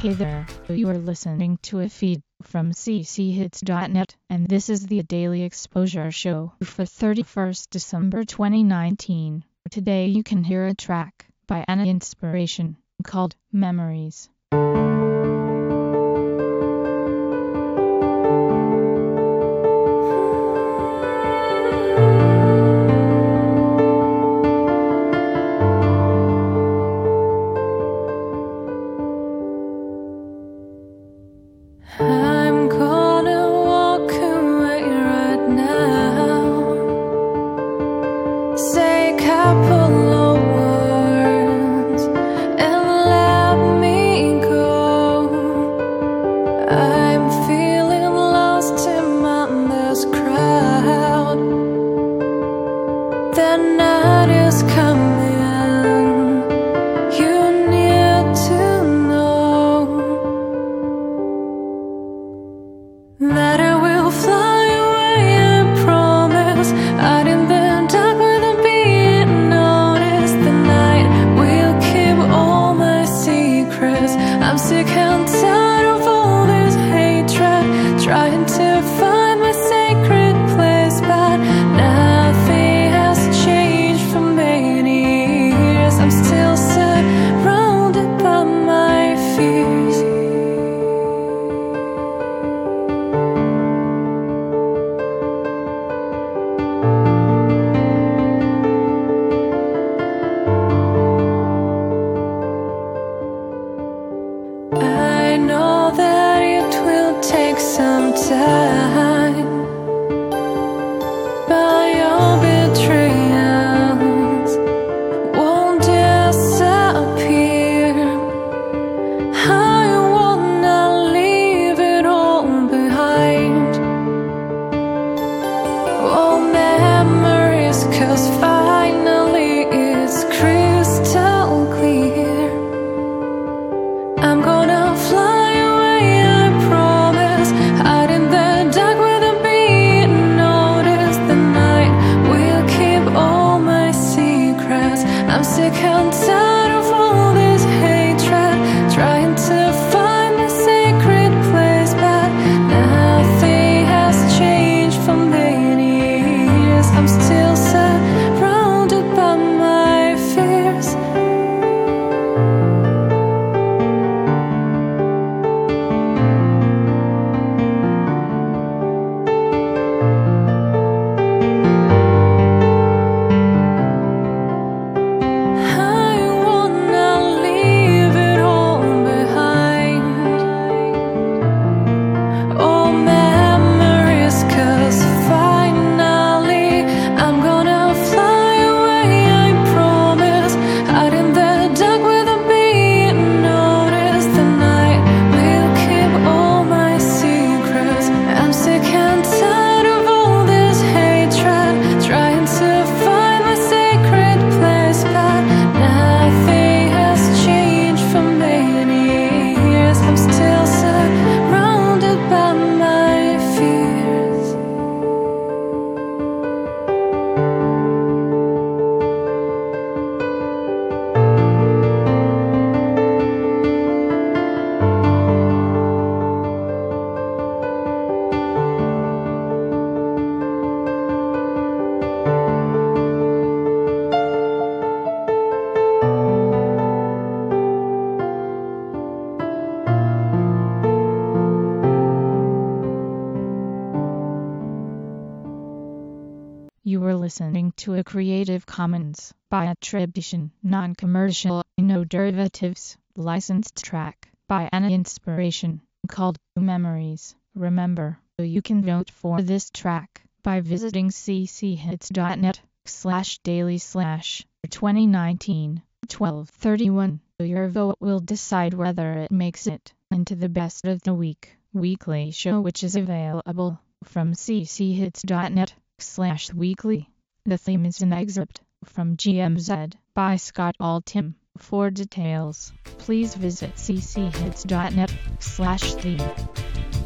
Hey there, you are listening to a feed from cchits.net, and this is the Daily Exposure Show for 31st December 2019. Today you can hear a track by Anna Inspiration called Memories. I'm gonna walk away right now, say a couple of words and let me go. I'm feeling lost among this crowd. The night is coming, you need to know that I will fly away, I promise. Out in the dark without being noticed. The night will keep all my secrets. I'm sick and tired of all this hatred, trying to find my sacred place, but nothing has changed for many years. I'm still surrounded by my fears. I know that it will take some time, but your betrayals won't disappear. I wanna leave it all behind, all memories, 'cause finally it's crystal clear. I'm gonna fly away, I promise. Out in the dark without being noticed. The night will keep all my secrets. I'm sick and tired of all this hatred, trying to find a sacred place, but nothing has changed for many years. I'm still surrounded by my fears. I wanna leave it all behind, all memories, 'cause finally I'm gonna fly away, I promise. Out in the dark without being noticed. The night will keep all my secrets. I'm sick and tired of all this hatred, trying to find my sacred place, but nothing has changed for many years. I'm still surrounded by my fears. You were listening to a Creative Commons by attribution, non-commercial, no derivatives, licensed track by Anna Inspiration called Memories. Remember, you can vote for this track by visiting cchits.net/daily/2019-1231. Your vote will decide whether it makes it into the best of the week weekly show, which is available from cchits.net/weekly. The theme is an excerpt from GMZ by Scott Altham. For details, please visit cchits.net/theme.